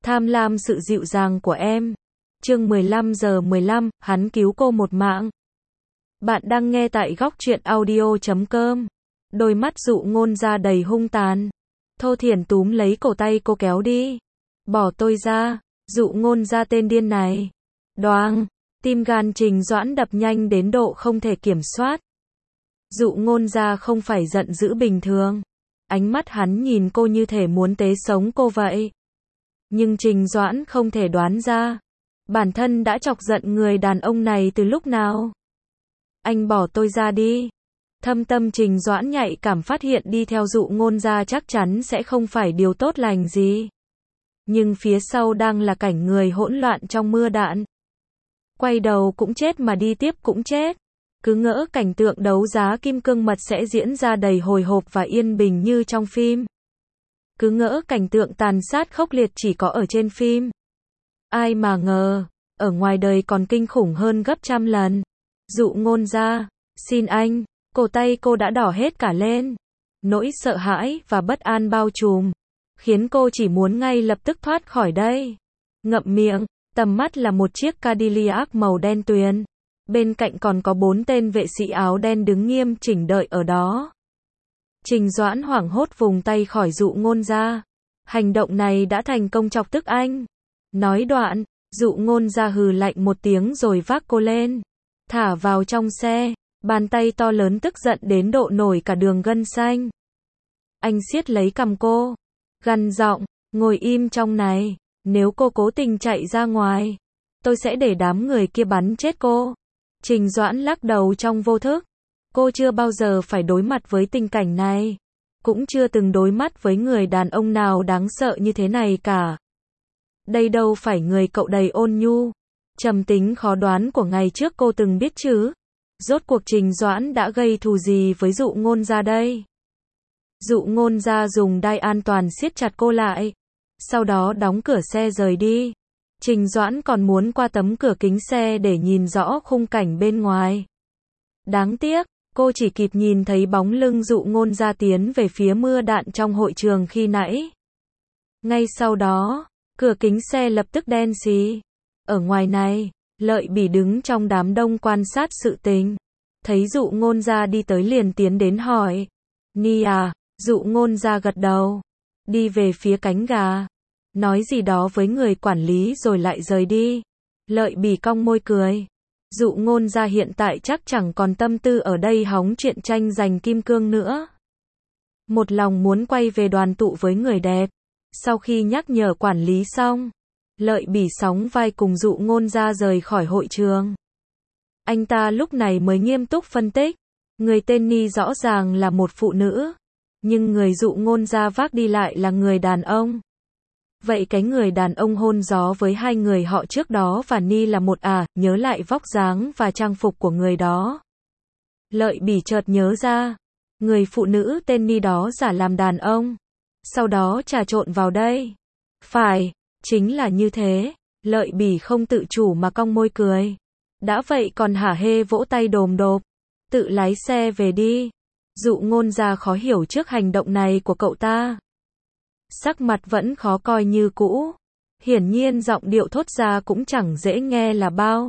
Tham lam sự dịu dàng của em. Chương 15:15, hắn cứu cô một mạng. Bạn đang nghe tại góc truyện audio.com. Đôi mắt Dụ Ngôn ra đầy hung tàn. Thô Thiển túm lấy cổ tay cô kéo đi. Bỏ tôi ra, Dụ Ngôn ra tên điên này. Đoàng, tim gan Trình Doãn đập nhanh đến độ không thể kiểm soát. Dụ Ngôn ra không phải giận dữ bình thường. Ánh mắt hắn nhìn cô như thể muốn tế sống cô vậy. Nhưng Trình Doãn không thể đoán ra. Bản thân đã chọc giận người đàn ông này từ lúc nào. Anh bỏ tôi ra đi. Thâm tâm Trình Doãn nhạy cảm phát hiện đi theo Dụ Ngôn ra chắc chắn sẽ không phải điều tốt lành gì. Nhưng phía sau đang là cảnh người hỗn loạn trong mưa đạn. Quay đầu cũng chết mà đi tiếp cũng chết. Cứ ngỡ cảnh tượng đấu giá kim cương mật sẽ diễn ra đầy hồi hộp và yên bình như trong phim. Cứ ngỡ cảnh tượng tàn sát khốc liệt chỉ có ở trên phim. Ai mà ngờ, ở ngoài đời còn kinh khủng hơn gấp trăm lần. Dụ Ngôn ra, xin anh, cổ tay cô đã đỏ hết cả lên. Nỗi sợ hãi và bất an bao trùm, khiến cô chỉ muốn ngay lập tức thoát khỏi đây. Ngậm miệng, tầm mắt là một chiếc Cadillac màu đen tuyền. Bên cạnh còn có 4 tên vệ sĩ áo đen đứng nghiêm chỉnh đợi ở đó. Trình Doãn hoảng hốt vùng tay khỏi Dụ Ngôn ra. Hành động này đã thành công chọc tức anh. Nói đoạn, Dụ Ngôn ra hừ lạnh một tiếng rồi vác cô lên. Thả vào trong xe, bàn tay to lớn tức giận đến độ nổi cả đường gân xanh. Anh siết lấy cằm cô, gằn giọng, ngồi im trong này, nếu cô cố tình chạy ra ngoài, tôi sẽ để đám người kia bắn chết cô. Trình Doãn lắc đầu trong vô thức. Cô chưa bao giờ phải đối mặt với tình cảnh này. Cũng chưa từng đối mắt với người đàn ông nào đáng sợ như thế này cả. Đây đâu phải người cậu đầy ôn nhu, trầm tính khó đoán của ngày trước cô từng biết chứ. Rốt cuộc Trình Doãn đã gây thù gì với Dụ Ngôn ra đây? Dụ Ngôn ra dùng đai an toàn siết chặt cô lại. Sau đó đóng cửa xe rời đi. Trình Doãn còn muốn qua tấm cửa kính xe để nhìn rõ khung cảnh bên ngoài. Đáng tiếc, cô chỉ kịp nhìn thấy bóng lưng Dụ Ngôn ra tiến về phía mưa đạn trong hội trường khi nãy. Ngay sau đó, cửa kính xe lập tức đen xì. Ở ngoài này, Lợi Bỉ đứng trong đám đông quan sát sự tình. Thấy Dụ Ngôn ra đi tới liền tiến đến hỏi. Ni à, Dụ Ngôn ra gật đầu. Đi về phía cánh gà. Nói gì đó với người quản lý rồi lại rời đi. Lợi Bỉ cong môi cười. Dụ Ngôn ra hiện tại chắc chẳng còn tâm tư ở đây hóng chuyện tranh giành kim cương nữa. Một lòng muốn quay về đoàn tụ với người đẹp. Sau khi nhắc nhở quản lý xong, Lợi Bỉ sóng vai cùng Dụ Ngôn ra rời khỏi hội trường. Anh ta lúc này mới nghiêm túc phân tích. Người tên Ni rõ ràng là một phụ nữ. Nhưng người Dụ Ngôn ra vác đi lại là người đàn ông. Vậy cái người đàn ông hôn gió với hai người họ trước đó và Ni là một nhớ lại vóc dáng và trang phục của người đó. Lợi Bỉ chợt nhớ ra. Người phụ nữ tên Ni đó giả làm đàn ông. Sau đó trà trộn vào đây. Phải, chính là như thế. Lợi Bỉ không tự chủ mà cong môi cười. Đã vậy còn hả hê vỗ tay đồm độp. Tự lái xe về đi. Dụ Ngôn ra khó hiểu trước hành động này của cậu ta. Sắc mặt vẫn khó coi như cũ. Hiển nhiên giọng điệu thốt ra cũng chẳng dễ nghe là bao.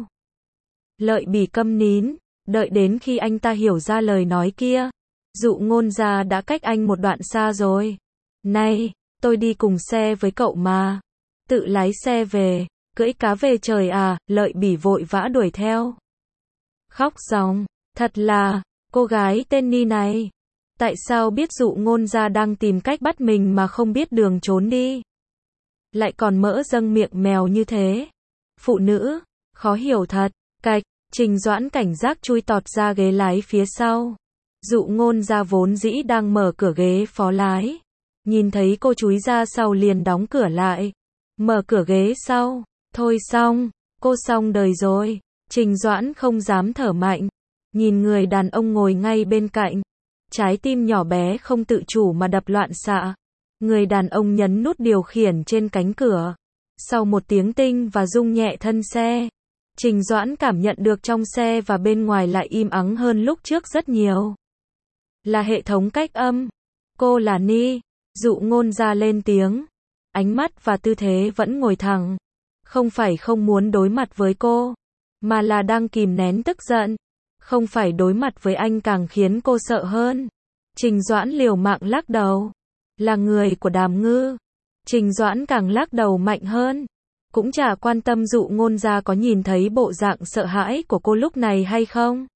Lợi Bỉ câm nín, đợi đến khi anh ta hiểu ra lời nói kia. Dụ Ngôn ra đã cách anh một đoạn xa rồi. Này, tôi đi cùng xe với cậu mà. Tự lái xe về, cưỡi cá về trời à, Lợi Bỉ vội vã đuổi theo. Khóc ròng, thật là, cô gái tên Ni này. Tại sao biết Dụ Ngôn ra đang tìm cách bắt mình mà không biết đường trốn đi? Lại còn mỡ dâng miệng mèo như thế. Phụ nữ, khó hiểu thật. Cạch, Trình Doãn cảnh giác chui tọt ra ghế lái phía sau. Dụ Ngôn ra vốn dĩ đang mở cửa ghế phó lái. Nhìn thấy cô chúi ra sau liền đóng cửa lại. Mở cửa ghế sau. Thôi xong, cô xong đời rồi. Trình Doãn không dám thở mạnh. Nhìn người đàn ông ngồi ngay bên cạnh. Trái tim nhỏ bé không tự chủ mà đập loạn xạ. Người đàn ông nhấn nút điều khiển trên cánh cửa. Sau một tiếng tinh và rung nhẹ thân xe, Trình Doãn cảm nhận được trong xe và bên ngoài lại im ắng hơn lúc trước rất nhiều. Là hệ thống cách âm. Cô là Ni. Dụ Ngôn ra lên tiếng. ánh mắt và tư thế vẫn ngồi thẳng. Không phải không muốn đối mặt với cô, mà là đang kìm nén tức giận. Không phải đối mặt với anh càng khiến cô sợ hơn. Trình Doãn liều mạng lắc đầu. Là người của Đàm Ngư. Trình Doãn càng lắc đầu mạnh hơn. Cũng chả quan tâm Dụ Ngôn Gia có nhìn thấy bộ dạng sợ hãi của cô lúc này hay không.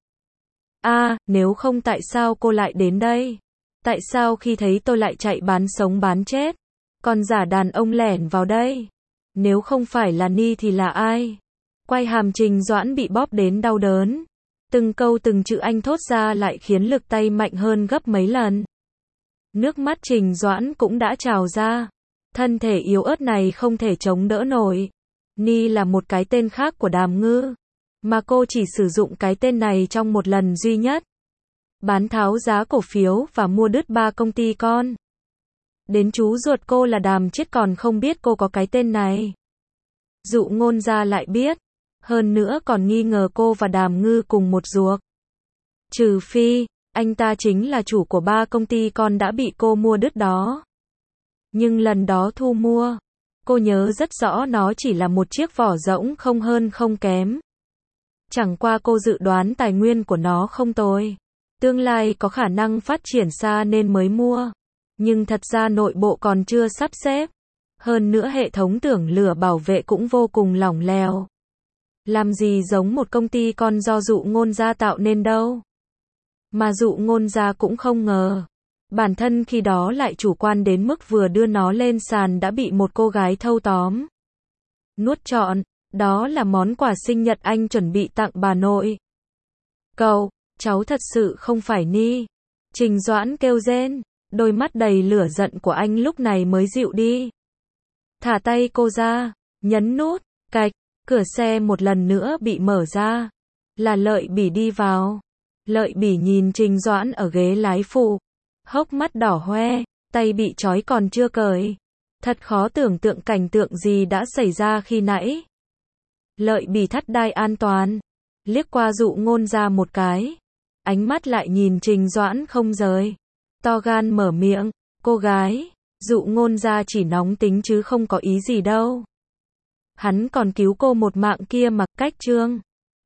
Nếu không tại sao cô lại đến đây? Tại sao khi thấy tôi lại chạy bán sống bán chết? Còn giả đàn ông lẻn vào đây? Nếu không phải là Ni thì là ai? Quai hàm Trình Doãn bị bóp đến đau đớn. Từng câu từng chữ anh thốt ra lại khiến lực tay mạnh hơn gấp mấy lần. Nước mắt Trình Doãn cũng đã trào ra. Thân thể yếu ớt này không thể chống đỡ nổi. Ni là một cái tên khác của Đàm Ngư, mà cô chỉ sử dụng cái tên này trong một lần duy nhất. Bán tháo giá cổ phiếu và mua đứt 3 công ty con. Đến chú ruột cô là Đàm Chiết còn không biết cô có cái tên này. Dụ Ngôn Gia lại biết. Hơn nữa còn nghi ngờ cô và Đàm Ngư cùng một ruột. Trừ phi, anh ta chính là chủ của 3 công ty con đã bị cô mua đứt đó. Nhưng lần đó thu mua, cô nhớ rất rõ nó chỉ là một chiếc vỏ rỗng không hơn không kém. Chẳng qua cô dự đoán tài nguyên của nó không tồi. Tương lai có khả năng phát triển xa nên mới mua. Nhưng thật ra nội bộ còn chưa sắp xếp. Hơn nữa hệ thống tường lửa bảo vệ cũng vô cùng lỏng lẻo. Làm gì giống một công ty con do Dụ Ngôn Gia tạo nên đâu. Mà Dụ Ngôn Gia cũng không ngờ. Bản thân khi đó lại chủ quan đến mức vừa đưa nó lên sàn đã bị một cô gái thâu tóm. Nuốt trọn, đó là món quà sinh nhật anh chuẩn bị tặng bà nội. Cháu thật sự không phải Ni. Trình Doãn kêu rên, đôi mắt đầy lửa giận của anh lúc này mới dịu đi. Thả tay cô ra, nhấn nút, cạch, cửa xe một lần nữa bị mở ra. Là Lợi Bỉ đi vào. Lợi Bỉ nhìn Trình Doãn ở ghế lái phụ. Hốc mắt đỏ hoe, tay bị trói còn chưa cởi. Thật khó tưởng tượng cảnh tượng gì đã xảy ra khi nãy. Lợi Bỉ thắt đai an toàn, liếc qua Dụ Ngôn Gia một cái. Ánh mắt lại nhìn Trình Doãn không rời. To gan mở miệng, cô gái, Dụ Ngôn Gia chỉ nóng tính chứ không có ý gì đâu. Hắn còn cứu cô một mạng kia mà, cách Trương.